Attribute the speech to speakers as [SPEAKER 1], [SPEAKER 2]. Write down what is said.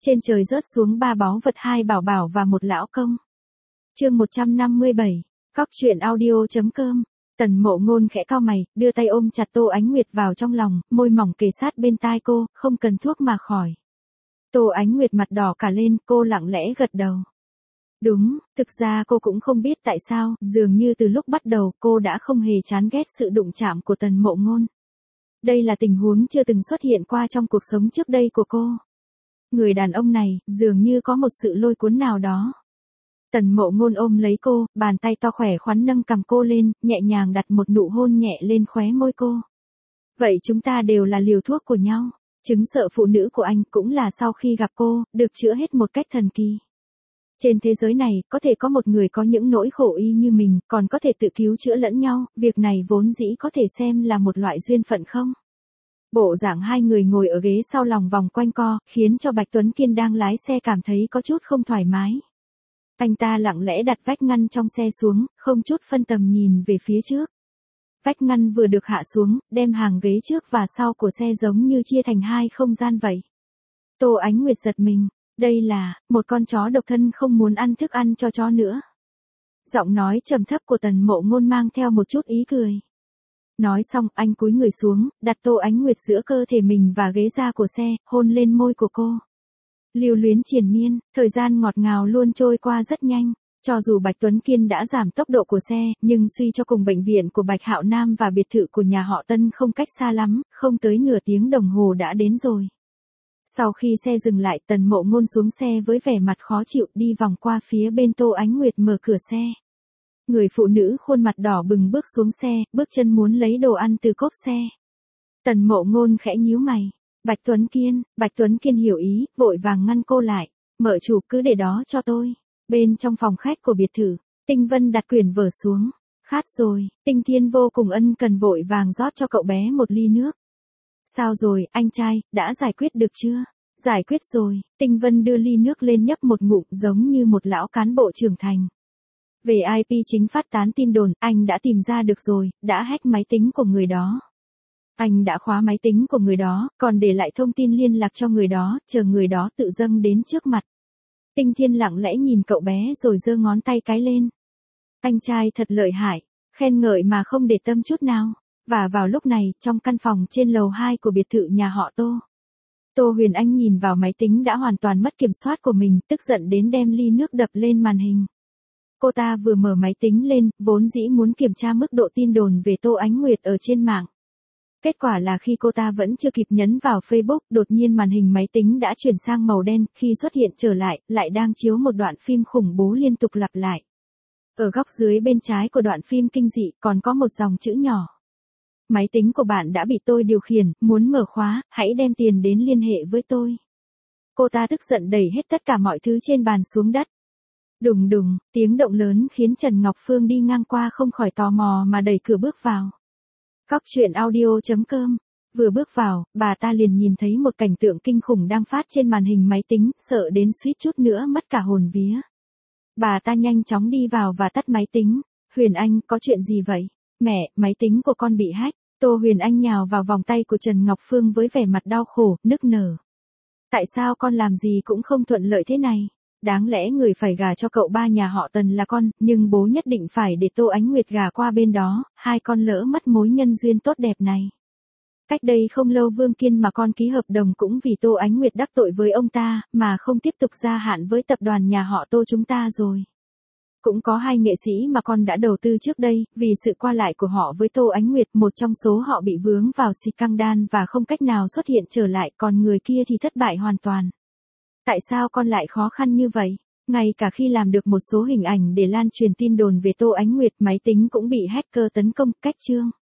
[SPEAKER 1] Trên trời rớt xuống 3 báu vật, 2 bảo bảo và 1 lão công. Chương 157. Cóc truyện audio.com. Tần Mộ Ngôn khẽ cau mày, đưa tay ôm chặt Tô Ánh Nguyệt vào trong lòng, môi mỏng kề sát bên tai cô, không cần thuốc mà khỏi. Tô Ánh Nguyệt mặt đỏ cả lên, cô lặng lẽ gật đầu. Đúng, thực ra cô cũng không biết tại sao, dường như từ lúc bắt đầu cô đã không hề chán ghét sự đụng chạm của Tần Mộ Ngôn. Đây là tình huống chưa từng xuất hiện qua trong cuộc sống trước đây của cô. Người đàn ông này, dường như có một sự lôi cuốn nào đó. Tần Mộ Ngôn ôm lấy cô, bàn tay to khỏe khoắn nâng cằm cô lên, nhẹ nhàng đặt một nụ hôn nhẹ lên khóe môi cô. Vậy chúng ta đều là liều thuốc của nhau. Chứng sợ phụ nữ của anh cũng là sau khi gặp cô, được chữa hết một cách thần kỳ. Trên thế giới này, có thể có một người có những nỗi khổ y như mình, còn có thể tự cứu chữa lẫn nhau, việc này vốn dĩ có thể xem là một loại duyên phận không? Bộ dạng hai người ngồi ở ghế sau lòng vòng quanh co, khiến cho Bạch Tuấn Kiên đang lái xe cảm thấy có chút không thoải mái. Anh ta lặng lẽ đặt vách ngăn trong xe xuống, không chút phân tầm nhìn về phía trước. Vách ngăn vừa được hạ xuống, đem hàng ghế trước và sau của xe giống như chia thành hai không gian vậy. Tô Ánh Nguyệt giật mình, đây là một con chó độc thân không muốn ăn thức ăn cho chó nữa. Giọng nói trầm thấp của Tần Mộ Ngôn mang theo một chút ý cười. Nói xong, anh cúi người xuống, đặt Tô Ánh Nguyệt giữa cơ thể mình và ghế da của xe, hôn lên môi của cô. Lưu luyến triền miên, thời gian ngọt ngào luôn trôi qua rất nhanh. Cho dù Bạch Tuấn Kiên đã giảm tốc độ của xe, nhưng suy cho cùng bệnh viện của Bạch Hạo Nam và biệt thự của nhà họ Tân không cách xa lắm, không tới nửa tiếng đồng hồ đã đến rồi. Sau khi xe dừng lại, Tần Mộ Ngôn xuống xe với vẻ mặt khó chịu, đi vòng qua phía bên Tô Ánh Nguyệt mở cửa xe. Người phụ nữ khuôn mặt đỏ bừng bước xuống xe, bước chân muốn lấy đồ ăn từ cốp xe. Tần Mộ Ngôn khẽ nhíu mày. Bạch Tuấn Kiên hiểu ý, vội vàng ngăn cô lại. Mợ chủ cứ để đó cho tôi. Bên trong phòng khách của biệt thự, Tinh Vân đặt quyển vở xuống. Khát rồi, Tinh Thiên vô cùng ân cần vội vàng rót cho cậu bé một ly nước. Sao rồi, anh trai, đã giải quyết được chưa? Giải quyết rồi, Tinh Vân đưa ly nước lên nhấp một ngụm giống như một lão cán bộ trưởng thành. Về IP chính phát tán tin đồn, anh đã tìm ra được rồi, đã hack máy tính của người đó. Anh đã khóa máy tính của người đó, còn để lại thông tin liên lạc cho người đó, chờ người đó tự dâng đến trước mặt. Tinh Thiên lặng lẽ nhìn cậu bé rồi giơ ngón tay cái lên. Anh trai thật lợi hại, khen ngợi mà không để tâm chút nào. Và vào lúc này, trong căn phòng trên lầu 2 của biệt thự nhà họ Tô. Tô Huyền Anh nhìn vào máy tính đã hoàn toàn mất kiểm soát của mình, tức giận đến đem ly nước đập lên màn hình. Cô ta vừa mở máy tính lên, vốn dĩ muốn kiểm tra mức độ tin đồn về Tô Ánh Nguyệt ở trên mạng. Kết quả là khi cô ta vẫn chưa kịp nhấn vào Facebook, đột nhiên màn hình máy tính đã chuyển sang màu đen, khi xuất hiện trở lại đang chiếu một đoạn phim khủng bố liên tục lặp lại. Ở góc dưới bên trái của đoạn phim kinh dị còn có một dòng chữ nhỏ. Máy tính của bạn đã bị tôi điều khiển, muốn mở khóa, hãy đem tiền đến liên hệ với tôi. Cô ta tức giận đẩy hết tất cả mọi thứ trên bàn xuống đất. Đùng đùng, tiếng động lớn khiến Trần Ngọc Phương đi ngang qua không khỏi tò mò mà đẩy cửa bước vào. Cóc truyện audio.com. Vừa bước vào, bà ta liền nhìn thấy một cảnh tượng kinh khủng đang phát trên màn hình máy tính, sợ đến suýt chút nữa mất cả hồn vía. Bà ta nhanh chóng đi vào và tắt máy tính. Huyền Anh, có chuyện gì vậy? Mẹ, máy tính của con bị hack. Tô Huyền Anh nhào vào vòng tay của Trần Ngọc Phương với vẻ mặt đau khổ, nức nở. Tại sao con làm gì cũng không thuận lợi thế này? Đáng lẽ người phải gả cho cậu ba nhà họ Tần là con, nhưng bố nhất định phải để Tô Ánh Nguyệt gả qua bên đó, hai con lỡ mất mối nhân duyên tốt đẹp này. Cách đây không lâu Vương Kiên mà con ký hợp đồng cũng vì Tô Ánh Nguyệt đắc tội với ông ta, mà không tiếp tục gia hạn với tập đoàn nhà họ Tô chúng ta rồi. Cũng có hai nghệ sĩ mà con đã đầu tư trước đây, vì sự qua lại của họ với Tô Ánh Nguyệt, một trong số họ bị vướng vào scandal và không cách nào xuất hiện trở lại, còn người kia thì thất bại hoàn toàn. Tại sao con lại khó khăn như vậy? Ngay cả khi làm được một số hình ảnh để lan truyền tin đồn về Tô Ánh Nguyệt, máy tính cũng bị hacker tấn công, cách chương.